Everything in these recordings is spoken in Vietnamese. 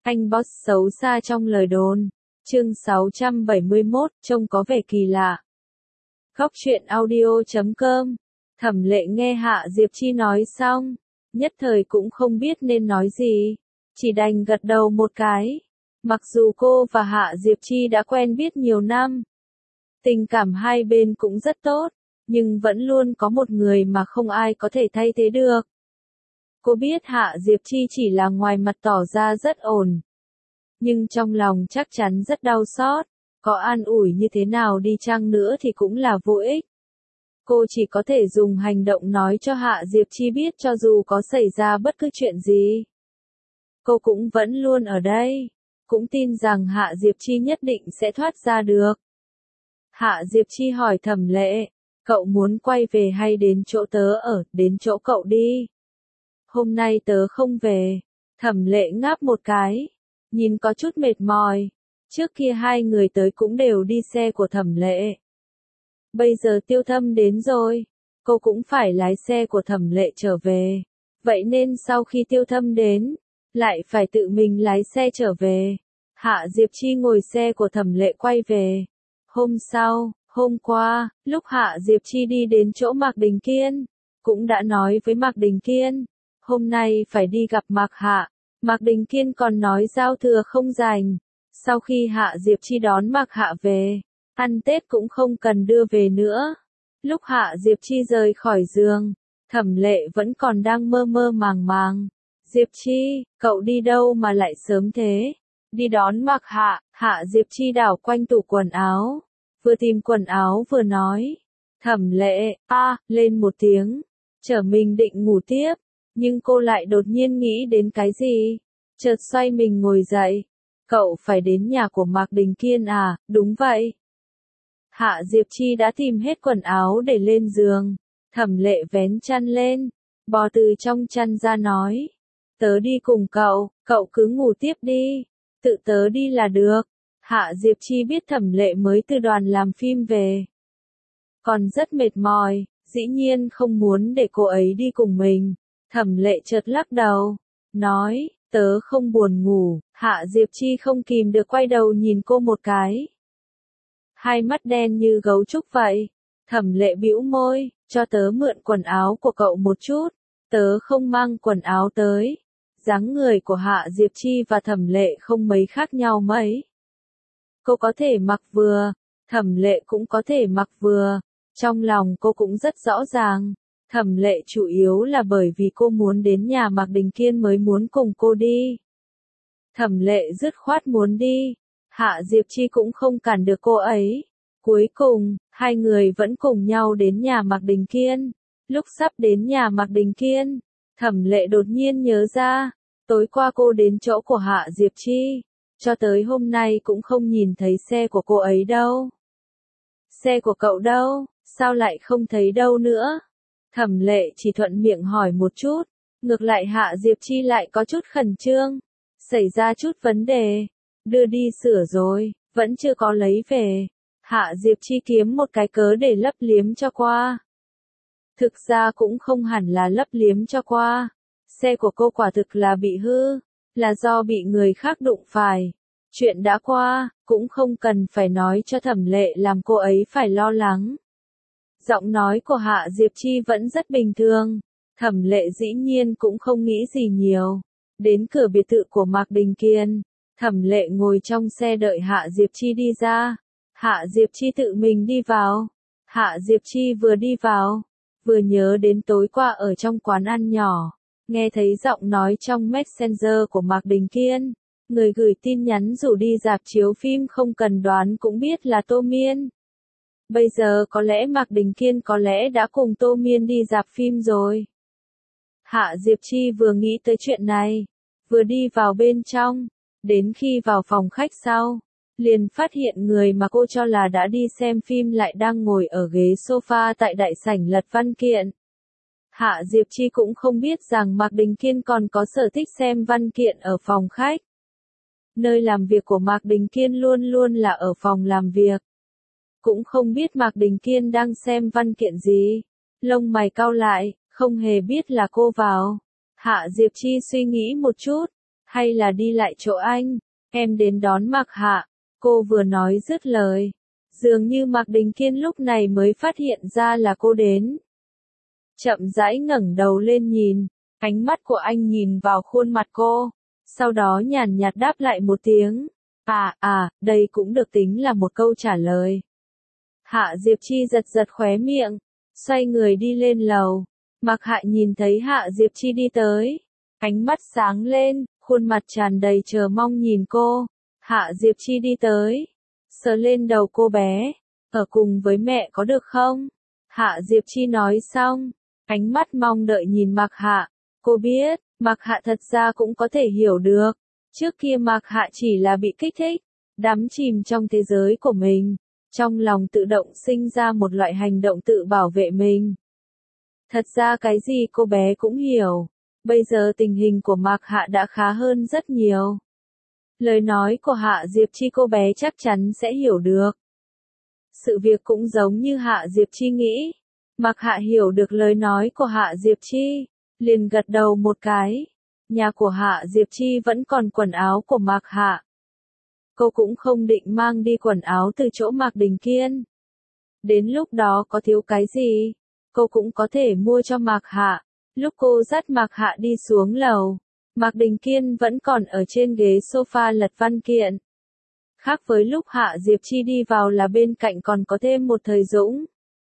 Anh boss xấu xa trong lời đồn. Chương 671, trông có vẻ kỳ lạ. Góc truyện audio.com. Thẩm Lệ nghe Hạ Diệp Chi nói xong, nhất thời cũng không biết nên nói gì, chỉ đành gật đầu một cái. Mặc dù cô và Hạ Diệp Chi đã quen biết nhiều năm, tình cảm hai bên cũng rất tốt, nhưng vẫn luôn có một người mà không ai có thể thay thế được. Cô biết Hạ Diệp Chi chỉ là ngoài mặt tỏ ra rất ổn, nhưng trong lòng chắc chắn rất đau xót, có an ủi như thế nào đi chăng nữa thì cũng là vô ích. Cô chỉ có thể dùng hành động nói cho Hạ Diệp Chi biết cho dù có xảy ra bất cứ chuyện gì, cô cũng vẫn luôn ở đây, cũng tin rằng Hạ Diệp Chi nhất định sẽ thoát ra được. Hạ Diệp Chi hỏi Thẩm Lệ, cậu muốn quay về hay đến chỗ tớ ở, đến chỗ cậu đi. Hôm nay tớ không về. Thẩm Lệ ngáp một cái, nhìn có chút mệt mỏi, trước kia hai người tới cũng đều đi xe của Thẩm Lệ. Bây giờ Tiêu Thâm đến rồi, cô cũng phải lái xe của Thẩm Lệ trở về. Vậy nên sau khi Tiêu Thâm đến, lại phải tự mình lái xe trở về. Hạ Diệp Chi ngồi xe của Thẩm Lệ quay về. Hôm qua, lúc Hạ Diệp Chi đi đến chỗ Mạc Đình Kiên, cũng đã nói với Mạc Đình Kiên, hôm nay phải đi gặp Mạc Hạ. Mạc Đình Kiên còn nói giao thừa không rảnh. Sau khi Hạ Diệp Chi đón Mạc Hạ về, ăn Tết cũng không cần đưa về nữa. Lúc Hạ Diệp Chi rời khỏi giường, Thẩm Lệ vẫn còn đang mơ mơ màng màng. Diệp Chi, cậu đi đâu mà lại sớm thế? Đi đón Mạc Hạ. Hạ Diệp Chi đảo quanh tủ quần áo, vừa tìm quần áo vừa nói. Thẩm Lệ, lên một tiếng, trở mình định ngủ tiếp, nhưng cô lại đột nhiên nghĩ đến cái gì, chợt xoay mình ngồi dậy. Cậu phải đến nhà của Mạc Đình Kiên à? Đúng vậy. Hạ Diệp Chi đã tìm hết quần áo để lên giường. Thẩm Lệ vén chăn lên, bò từ trong chăn ra nói, tớ đi cùng cậu, cậu cứ ngủ tiếp đi, tự tớ đi là được. Hạ Diệp Chi biết Thẩm Lệ mới từ đoàn làm phim về, còn rất mệt mỏi, dĩ nhiên không muốn để cô ấy đi cùng mình. Thẩm Lệ chợt lắc đầu, nói, tớ không buồn ngủ. Hạ Diệp Chi không kìm được quay đầu nhìn cô một cái. Hai mắt đen như gấu trúc vậy. Thẩm Lệ bĩu môi, cho tớ mượn quần áo của cậu một chút. Tớ không mang quần áo tới. Dáng người của Hạ Diệp Chi và Thẩm Lệ không mấy khác nhau mấy. Cô có thể mặc vừa, Thẩm Lệ cũng có thể mặc vừa. Trong lòng cô cũng rất rõ ràng, Thẩm Lệ chủ yếu là bởi vì cô muốn đến nhà Mạc Đình Kiên mới muốn cùng cô đi. Thẩm Lệ dứt khoát muốn đi, Hạ Diệp Chi cũng không cản được cô ấy. Cuối cùng, hai người vẫn cùng nhau đến nhà Mạc Đình Kiên. Lúc sắp đến nhà Mạc Đình Kiên, Thẩm Lệ đột nhiên nhớ ra, tối qua cô đến chỗ của Hạ Diệp Chi, cho tới hôm nay cũng không nhìn thấy xe của cô ấy đâu. Xe của cậu đâu, sao lại không thấy đâu nữa? Thẩm Lệ chỉ thuận miệng hỏi một chút, ngược lại Hạ Diệp Chi lại có chút khẩn trương, xảy ra chút vấn đề, đưa đi sửa rồi, vẫn chưa có lấy về. Hạ Diệp Chi kiếm một cái cớ để lấp liếm cho qua. Thực ra cũng không hẳn là lấp liếm cho qua, xe của cô quả thực là bị hư, là do bị người khác đụng phải. Chuyện đã qua, cũng không cần phải nói cho Thẩm Lệ làm cô ấy phải lo lắng. Giọng nói của Hạ Diệp Chi vẫn rất bình thường, Thẩm Lệ dĩ nhiên cũng không nghĩ gì nhiều. Đến cửa biệt thự của Mạc Đình Kiên, Thẩm Lệ ngồi trong xe đợi Hạ Diệp Chi đi ra. Hạ Diệp Chi tự mình đi vào. Hạ Diệp Chi vừa đi vào, vừa nhớ đến tối qua ở trong quán ăn nhỏ, nghe thấy giọng nói trong Messenger của Mạc Đình Kiên. Người gửi tin nhắn rủ đi rạp chiếu phim không cần đoán cũng biết là Tô Miên. Bây giờ có lẽ Mạc Đình Kiên có lẽ đã cùng Tô Miên đi rạp phim rồi. Hạ Diệp Chi vừa nghĩ tới chuyện này, vừa đi vào bên trong, đến khi vào phòng khách sau, liền phát hiện người mà cô cho là đã đi xem phim lại đang ngồi ở ghế sofa tại đại sảnh lật văn kiện. Hạ Diệp Chi cũng không biết rằng Mạc Đình Kiên còn có sở thích xem văn kiện ở phòng khách. Nơi làm việc của Mạc Đình Kiên luôn luôn là ở phòng làm việc. Cũng không biết Mạc Đình Kiên đang xem văn kiện gì. Lông mày cau lại, không hề biết là cô vào. Hạ Diệp Chi suy nghĩ một chút, hay là đi lại chỗ anh, em đến đón Mạc Hạ. Cô vừa nói dứt lời, dường như Mạc Đình Kiên lúc này mới phát hiện ra là cô đến. Chậm rãi ngẩng đầu lên nhìn, ánh mắt của anh nhìn vào khuôn mặt cô, sau đó nhàn nhạt đáp lại một tiếng. Đây cũng được tính là một câu trả lời. Hạ Diệp Chi giật giật khóe miệng, xoay người đi lên lầu. Mạc Hạ nhìn thấy Hạ Diệp Chi đi tới, ánh mắt sáng lên, khuôn mặt tràn đầy chờ mong nhìn cô. Hạ Diệp Chi đi tới, sờ lên đầu cô bé, ở cùng với mẹ có được không? Hạ Diệp Chi nói xong, ánh mắt mong đợi nhìn Mạc Hạ. Cô biết, Mạc Hạ thật ra cũng có thể hiểu được. Trước kia Mạc Hạ chỉ là bị kích thích, đắm chìm trong thế giới của mình, trong lòng tự động sinh ra một loại hành động tự bảo vệ mình. Thật ra cái gì cô bé cũng hiểu, bây giờ tình hình của Mạc Hạ đã khá hơn rất nhiều. Lời nói của Hạ Diệp Chi cô bé chắc chắn sẽ hiểu được. Sự việc cũng giống như Hạ Diệp Chi nghĩ. Mạc Hạ hiểu được lời nói của Hạ Diệp Chi, liền gật đầu một cái. Nhà của Hạ Diệp Chi vẫn còn quần áo của Mạc Hạ. Cô cũng không định mang đi quần áo từ chỗ Mạc Đình Kiên. Đến lúc đó có thiếu cái gì, cô cũng có thể mua cho Mạc Hạ. Lúc cô dắt Mạc Hạ đi xuống lầu, Mạc Đình Kiên vẫn còn ở trên ghế sofa lật văn kiện. Khác với lúc Hạ Diệp Chi đi vào là bên cạnh còn có thêm một Thời Dũng.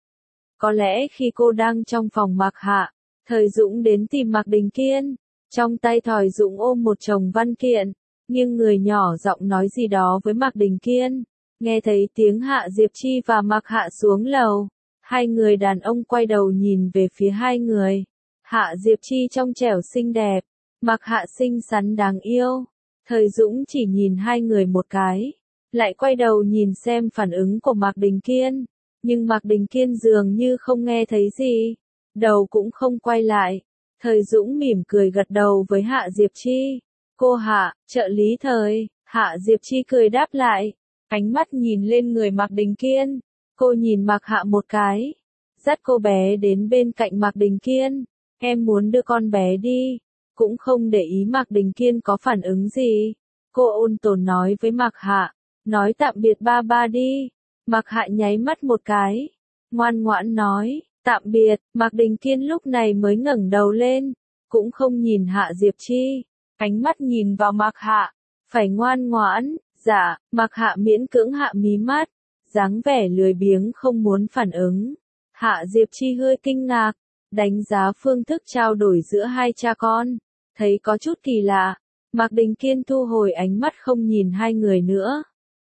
Có lẽ khi cô đang trong phòng Mạc Hạ, Thời Dũng đến tìm Mạc Đình Kiên, trong tay Thời Dũng ôm một chồng văn kiện, nhưng người nhỏ giọng nói gì đó với Mạc Đình Kiên. Nghe thấy tiếng Hạ Diệp Chi và Mạc Hạ xuống lầu, hai người đàn ông quay đầu nhìn về phía hai người. Hạ Diệp Chi trong trẻo xinh đẹp, Mạc Hạ xinh xắn đáng yêu. Thời Dũng chỉ nhìn hai người một cái, lại quay đầu nhìn xem phản ứng của Mạc Đình Kiên, nhưng Mạc Đình Kiên dường như không nghe thấy gì, đầu cũng không quay lại. Thời Dũng mỉm cười gật đầu với Hạ Diệp Chi. Cô Hạ, trợ lý Thời. Hạ Diệp Chi cười đáp lại, ánh mắt nhìn lên người Mạc Đình Kiên. Cô nhìn Mạc Hạ một cái, dắt cô bé đến bên cạnh Mạc Đình Kiên. Em muốn đưa con bé đi. Cũng không để ý Mạc Đình Kiên có phản ứng gì. Cô ôn tồn nói với Mạc Hạ, nói tạm biệt ba ba đi. Mạc Hạ nháy mắt một cái, ngoan ngoãn nói, tạm biệt. Mạc Đình Kiên lúc này mới ngẩng đầu lên, cũng không nhìn Hạ Diệp Chi, ánh mắt nhìn vào Mạc Hạ, phải ngoan ngoãn. Dạ. Mạc Hạ miễn cưỡng hạ mí mắt, dáng vẻ lười biếng không muốn phản ứng. Hạ Diệp Chi hơi kinh ngạc, đánh giá phương thức trao đổi giữa hai cha con, thấy có chút kỳ lạ. Mạc Đình Kiên thu hồi ánh mắt không nhìn hai người nữa.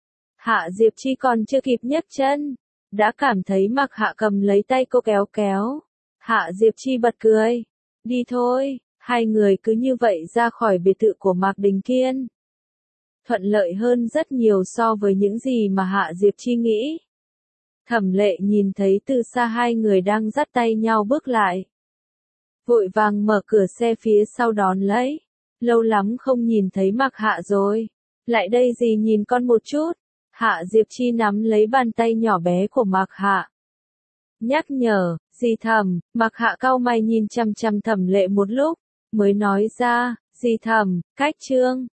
Hạ Diệp Chi còn chưa kịp nhấc chân, đã cảm thấy Mạc Hạ cầm lấy tay cô kéo kéo. Hạ Diệp Chi bật cười. Đi thôi. Hai người cứ như vậy ra khỏi biệt thự của Mạc Đình Kiên. Thuận lợi hơn rất nhiều so với những gì mà Hạ Diệp Chi nghĩ. Thẩm Lệ nhìn thấy từ xa hai người đang dắt tay nhau bước lại, vội vàng mở cửa xe phía sau đón lấy. Lâu lắm không nhìn thấy Mạc Hạ rồi. Lại đây dì nhìn con một chút. Hạ Diệp Chi nắm lấy bàn tay nhỏ bé của Mạc Hạ, nhắc nhở. Dì Thẩm. Mạc Hạ cau mày nhìn chằm chằm Thẩm Lệ một lúc, mới nói ra, dì Thẩm, cách Trương.